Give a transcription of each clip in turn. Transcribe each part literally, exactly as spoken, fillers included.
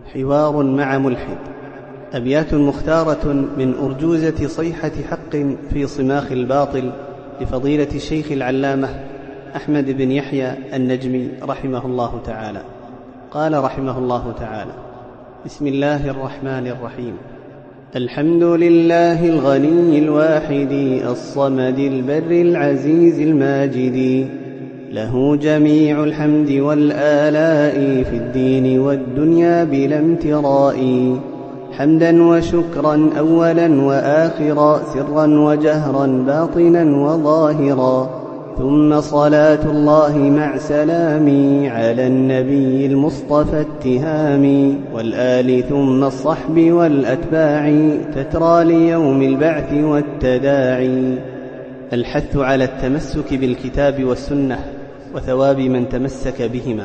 حوار مع ملحد. أبيات مختارة من أرجوزة صيحة حق في صماخ الباطل لفضيلة الشيخ العلامة أحمد بن يحيى النجمي رحمه الله تعالى. قال رحمه الله تعالى: بسم الله الرحمن الرحيم. الحمد لله الغني الواحد الصمد البر العزيز الماجد، له جميع الحمد والآلاء في الدين والدنيا بلا امتراء، حمدا وشكرا أولا وآخرا، سرا وجهرا، باطنا وظاهرا، ثم صلاة الله مع سلامي على النبي المصطفى التهامي، والآل ثم الصحب والأتباع، تترى ليوم البعث والتداعي. الحث على التمسك بالكتاب والسنة وثواب من تمسك بهما.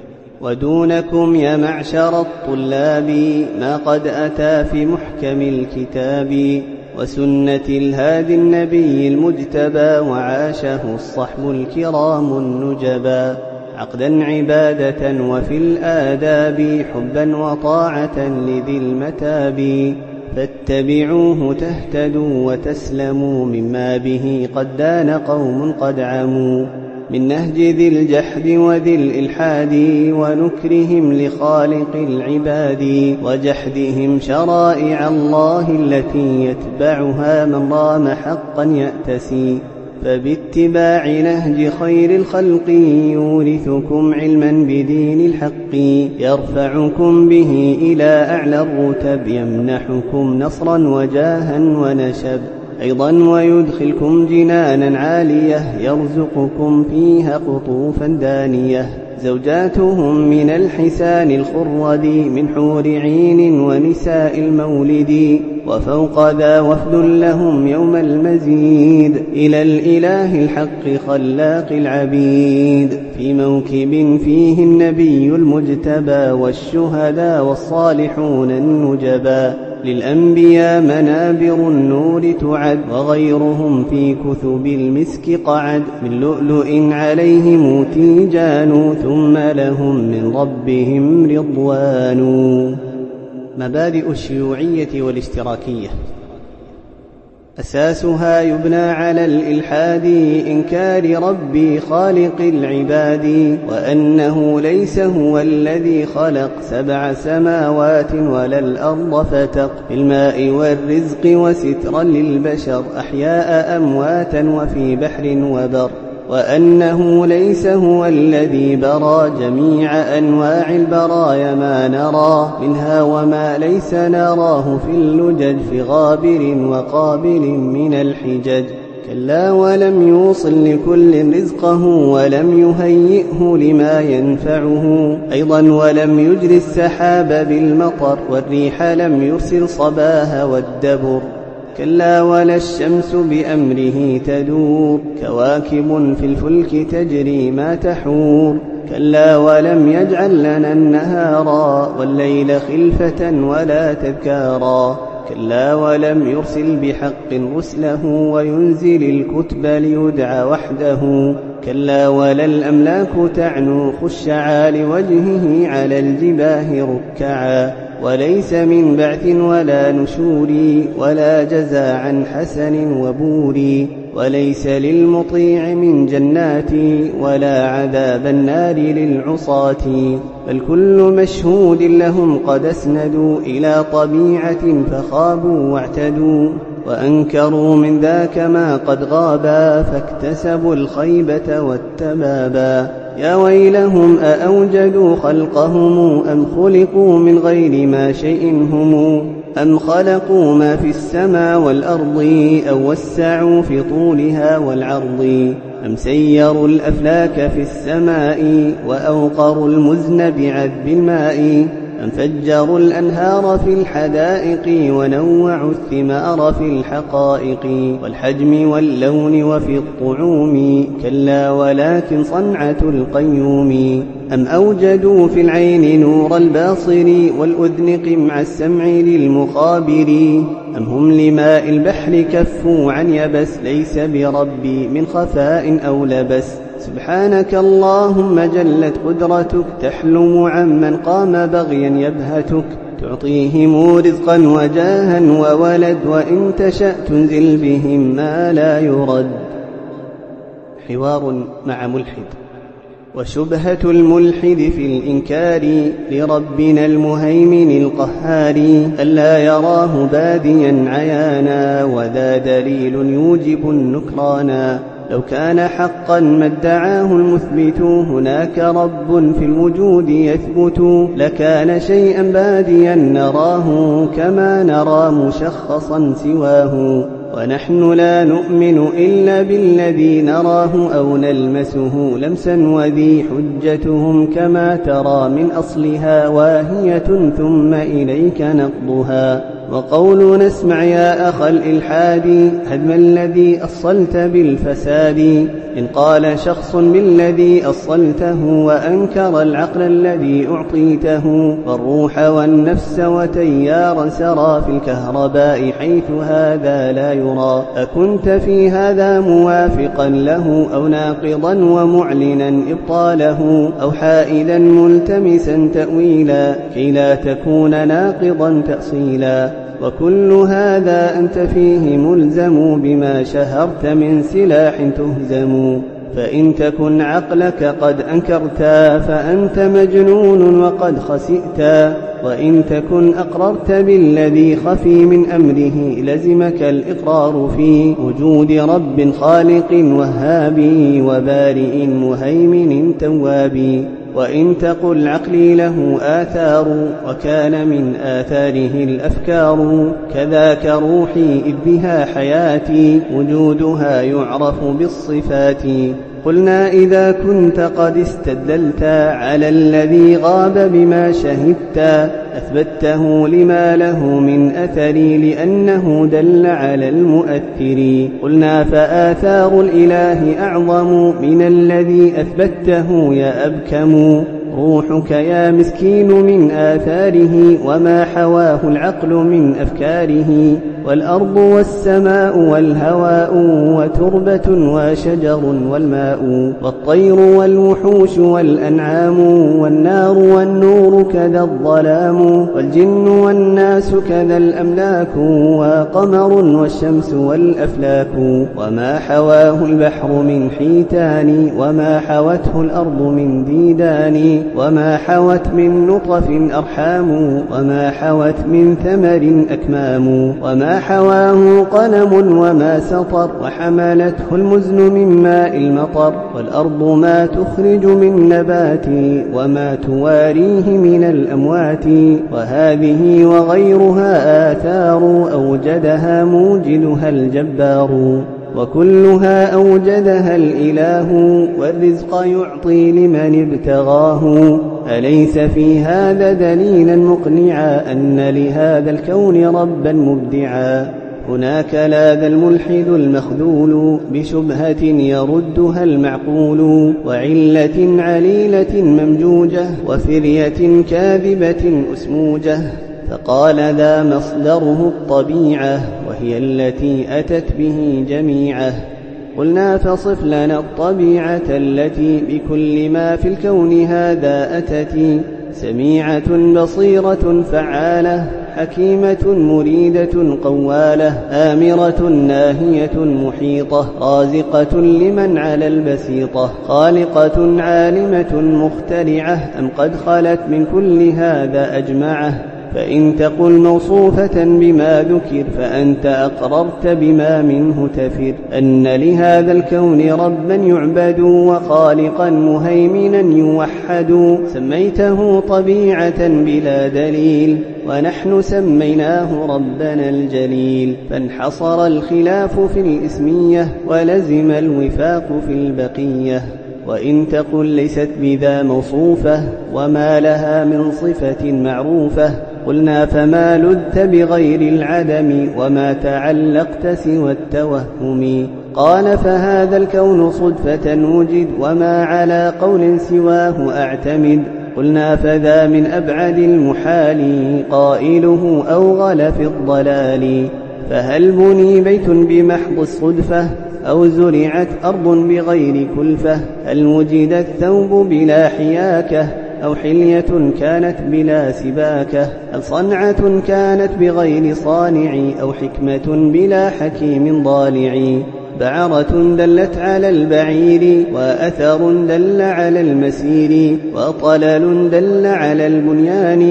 ودونكم يا معشر الطلاب ما قد أتى في محكم الكتاب وسنة الهادي النبي المجتبى، وعاشه الصحب الكرام النجبا، عقدا عبادة وفي الآداب، حبا وطاعة لذي المتاب، فاتبعوه تهتدوا وتسلموا، مما به قد دان قوم قد عموا، من نهج ذي الجحد وذي الإلحاد، ونكرهم لخالق العباد، وجحدهم شرائع الله التي يتبعها من رام حقا يأتسي، فباتباع نهج خير الخلق يورثكم علما بدين الحق، يرفعكم به إلى أعلى الرتب، يمنحكم نصرا وجاها ونشب، أيضا ويدخلكم جنانا عالية، يرزقكم فيها قطوفا دانية، زوجاتهم من الحسان الخرد، من حور عين ونساء المولد، وفوق ذا وفد لهم يوم المزيد، إلى الإله الحق خلاق العبيد، في موكب فيه النبي المجتبى، والشهداء والصالحون النجبا، للأنبياء منابر النور تعد، وغيرهم في كثب المسك قعد، من لؤلؤ عليهم تيجان، ثم لهم من ربهم رضوان. مبادئ الشيوعية والاشتراكية: أساسها يبنى على الإلحاد، إنكار ربي خالق العباد، وأنه ليس هو الذي خلق سبع سماوات ولا الأرض فتق، بالماء والرزق وسترا للبشر، أحياء أمواتا وفي بحر وبر، وأنه ليس هو الذي برى جميع أنواع البرايا، ما نرى منها وما ليس نراه في اللجج، في غابر وقابل من الحجج، كلا ولم يوصل لكل رزقه، ولم يهيئه لما ينفعه، أيضا ولم يجري السحاب بالمطر، والريح لم يرسل صباها والدبر، كلا ولا الشمس بأمره تدور، كواكب في الفلك تجري ما تحور، كلا ولم يجعل لنا النهار والليل خلفة ولا تذكارا، كلا ولم يرسل بحق رسله، وينزل الكتب ليدعى وحده، كلا ولا الأملاك تعنو خشعا، لوجهه على الجباه ركعا، وليس من بعث ولا نشور، ولا جزاء عن حسن وبور، وليس للمطيع من جنات، ولا عذاب النار للعصاة، بل كل مشهود لهم قد اسندوا إلى طبيعة فخابوا واعتدوا، وأنكروا من ذاك ما قد غابا، فاكتسبوا الخيبة والتبابا. يا ويلهم أأوجدوا خلقهم، أم خلقوا من غير ما شيء هم، أم خلقوا ما في السماء والأرض، أو وسعوا في طولها والعرض، أم سيروا الأفلاك في السماء، وأوقروا المزن بعذب الماء، أم فجروا الأنهار في الحدائق، ونوعوا الثمار في الحقائق، والحجم واللون وفي الطعوم، كلا ولكن صنعة القيوم، أم أوجدوا في العين نور الباصر، والأذن قمع السمع للمخابر، أم هم لماء البحر كفوا عن يبس، ليس بربي من خفاء أو لبس، سبحانك اللهم جلت قدرتك تحلم عمن قام بغيا يبهتك تعطيهم رزقا وجاها وولد وإن تشأ تنزل بهم ما لا يرد. حوار مع ملحد. وشبهة الملحد في الإنكار لربنا المهيمن القهار ألا يراه باديا عيانا وذا دليل يوجب النكرانا. لو كان حقا ما ادعاه المثبت هناك رب في الوجود يثبت لكان شيئا باديا نراه كما نرى مشخصا سواه. ونحن لا نؤمن إلا بالذي نراه أو نلمسه لمسا وذي حجتهم كما ترى من أصلها واهية ثم إليك نقضها. وقول نسمع يا أخ الإلحاد هدم الذي أصلت بالفساد. إن قال شخص بالذي أصلته وأنكر العقل الذي أعطيته والروح والنفس وتيارا سرى في الكهرباء حيث هذا لا يرى أكنت في هذا موافقا له أو ناقضا ومعلنا إبطاله أو حائدا ملتمسا تأويلا كي لا تكون ناقضا تأصيلا. وكل هذا أنت فيه ملزم بما شهرت من سلاح تهزم. فإن تكن عقلك قد أنكرتا فأنت مجنون وقد خسئتا. وإن تكن أقررت بالذي خفي من أمره لزمك الإقرار في وجود رب خالق وهاب وبارئ مهيمن تواب. وإن تقل عقلي له آثار وكان من آثاره الأفكار كذاك روحي إذ بها حياتي وجودها يعرف بالصفات. قلنا إذا كنت قد استدلت على الذي غاب بما شهدت أثبته لما له من أثر لأنه دل على المؤثر. قلنا فآثار الإله أعظم من الذي أثبته يا أبكم. روحك يا مسكين من آثاره وما حواه العقل من أفكاره. والأرض والسماء والهواء وتربة وشجر والماء والطير والوحوش والأنعام والنار والنور كذا الظلام والجن والناس كذا الأملاك وقمر والشمس والأفلاك وما حواه البحر من حيتان وما حوته الأرض من ديدان وما حوت من نطف أرحام وما حوت من ثمر أكمام وما حواه قلم وما سطر وحملته المزن من ماء المطر. والأرض ما تخرج من نبات وما تواريه من الأموات. وهذه وغيرها آثار أوجدها موجدها الجبار. وكلها أوجدها الإله والرزق يعطي لمن ابتغاه. أليس في هذا دليلا مقنعا أن لهذا الكون ربا مبدعا. هناك لاذ الملحد المخذول بشبهة يردها المعقول وعلة عليلة ممجوجة وفرية كاذبة أسموجة. فقال ذا مصدره الطبيعة وهي التي أتت به جميعه. قلنا فصف لنا الطبيعة التي بكل ما في الكون هذا أتت. سميعة بصيرة فعالة حكيمة مريدة قوالة آمرة ناهية محيطة رازقة لمن على البسيطة خالقة عالمة مخترعة أم قد خلت من كل هذا أجمعه. فإن تقل موصوفة بما ذكر فأنت أقررت بما منه تفر أن لهذا الكون ربا يعبد وخالقا مهيمنا يوحد. سميته طبيعة بلا دليل ونحن سميناه ربنا الجليل. فانحصر الخلاف في الإسمية ولزم الوفاق في البقية. وإن تقل ليست بذا موصوفة وما لها من صفة معروفة قلنا فما لذت بغير العدم وما تعلقت سوى التوهم. قال فهذا الكون صدفة وجد وما على قول سواه أعتمد. قلنا فذا من أبعد المحال قائله أوغل في الضلال. فهل بني بيت بمحض الصدفة أو زرعت أرض بغير كلفة، هل وجد الثوب بلا حياكة أو حلية كانت بلا سباكة، هل صنعة كانت بغير صانع أو حكمة بلا حكيم ضالع، بعرة دلت على البعير وأثر دل على المسير وطلل دل على البنيان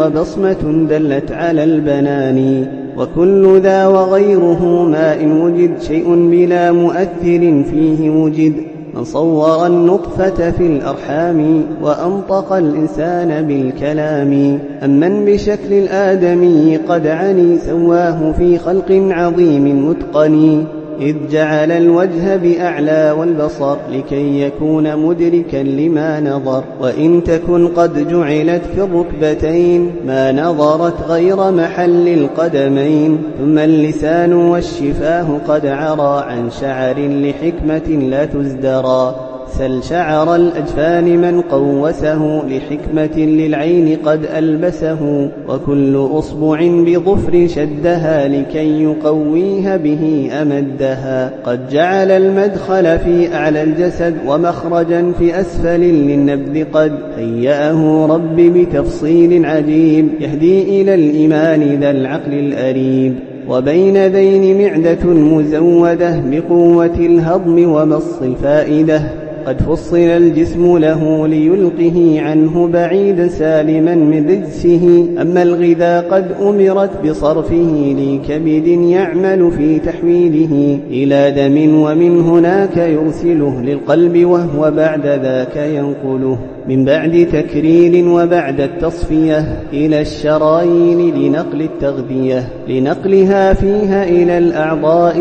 وبصمة دلت على البنان، وكل ذا وغيره ما إن وجد شيء بلا مؤثر فيه وجد، من صور النطفة في الأرحام وأنطق الإنسان بالكلام، أمن بشكل الآدمي قد عني سواه في خلق عظيم متقن، إذ جعل الوجه بأعلى والبصر لكي يكون مدركا لما نظر، وإن تكن قد جعلت في الركبتين ما نظرت غير محل القدمين، ثم اللسان والشفاه قد عرى عن شعر لحكمة لا تزدرى، سل شعر الأجفان من قوسه لحكمة للعين قد ألبسه، وكل أصبع بظفر شدها لكي يقويها به أمدها، قد جعل المدخل في أعلى الجسد ومخرجا في أسفل للنبذ، قد هيأه رب بتفصيل عجيب يهدي إلى الإيمان ذا العقل الأريب، وبين ذين معدة مزودة بقوة الهضم ومص الفائدة، قد فصل الجسم له ليلقه عنه بعيدا سالما من رجسه، أما الغذاء قد أمرت بصرفه لكبد يعمل في تحويله إلى دم، ومن هناك يرسله للقلب وهو بعد ذاك ينقله من بعد تكرير وبعد التصفية إلى الشرايين لنقل التغذية، لنقلها فيها إلى الأعضاء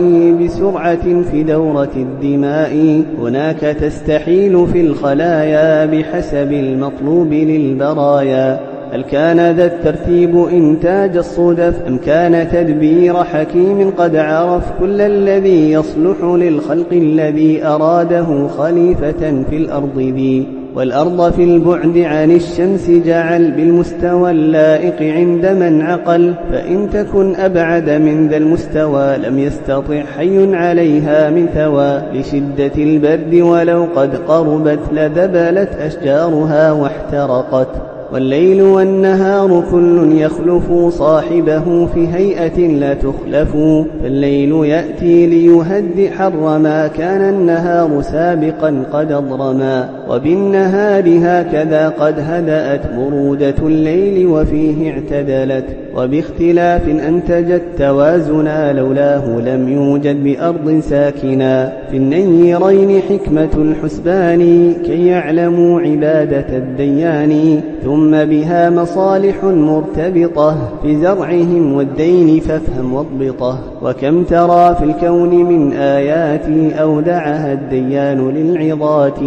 بسرعة في دورة الدماء، هناك تستحيل في الخلايا بحسب المطلوب للبرايا، هل كان ذا الترتيب إنتاج الصدف أم كان تدبير حكيم قد عرف كل الذي يصلح للخلق الذي أراده خليفة في الأرض ذي، والأرض في البعد عن الشمس جعل بالمستوى اللائق عند من عقل، فإن تكن أبعد من ذا المستوى لم يستطع حي عليها من ثوى، لشدة البرد ولو قد قربت لذبلت أشجارها واحترقت، والليل والنهار كل يخلف صاحبه في هيئة لا تخلف، فالليل يأتي ليهد حر ما كان النهار سابقا قد أضرما، وبالنهار هكذا قد هدأت برودة الليل وفيه اعتدلت، وباختلاف أنتجت توازنا لولاه لم يوجد بأرض ساكنا، في النيرين حكمة الحسبان كي يعلموا عبادة الديان، ثم بها مصالح مرتبطة في زرعهم والدين فافهم واضبطه، وكم ترى في الكون من آيات أودعها الديان للعظات،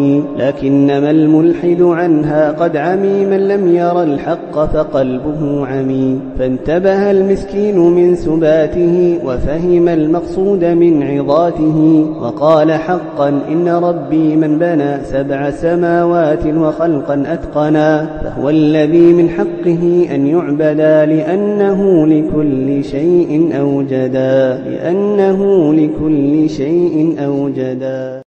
لكنما الملحد عنها قد عمي من لم ير الحق فقلبه عمي، فانتبه المسكين من سباته وفهم المقصود من عظاته، وقال حقا إن ربي من بنى سبع سماوات وخلقا أتقنا، فهو الذي من حقه أن يعبدا لأنه لكل شيء أوجدا، لأنه لكل شيء أوجدا.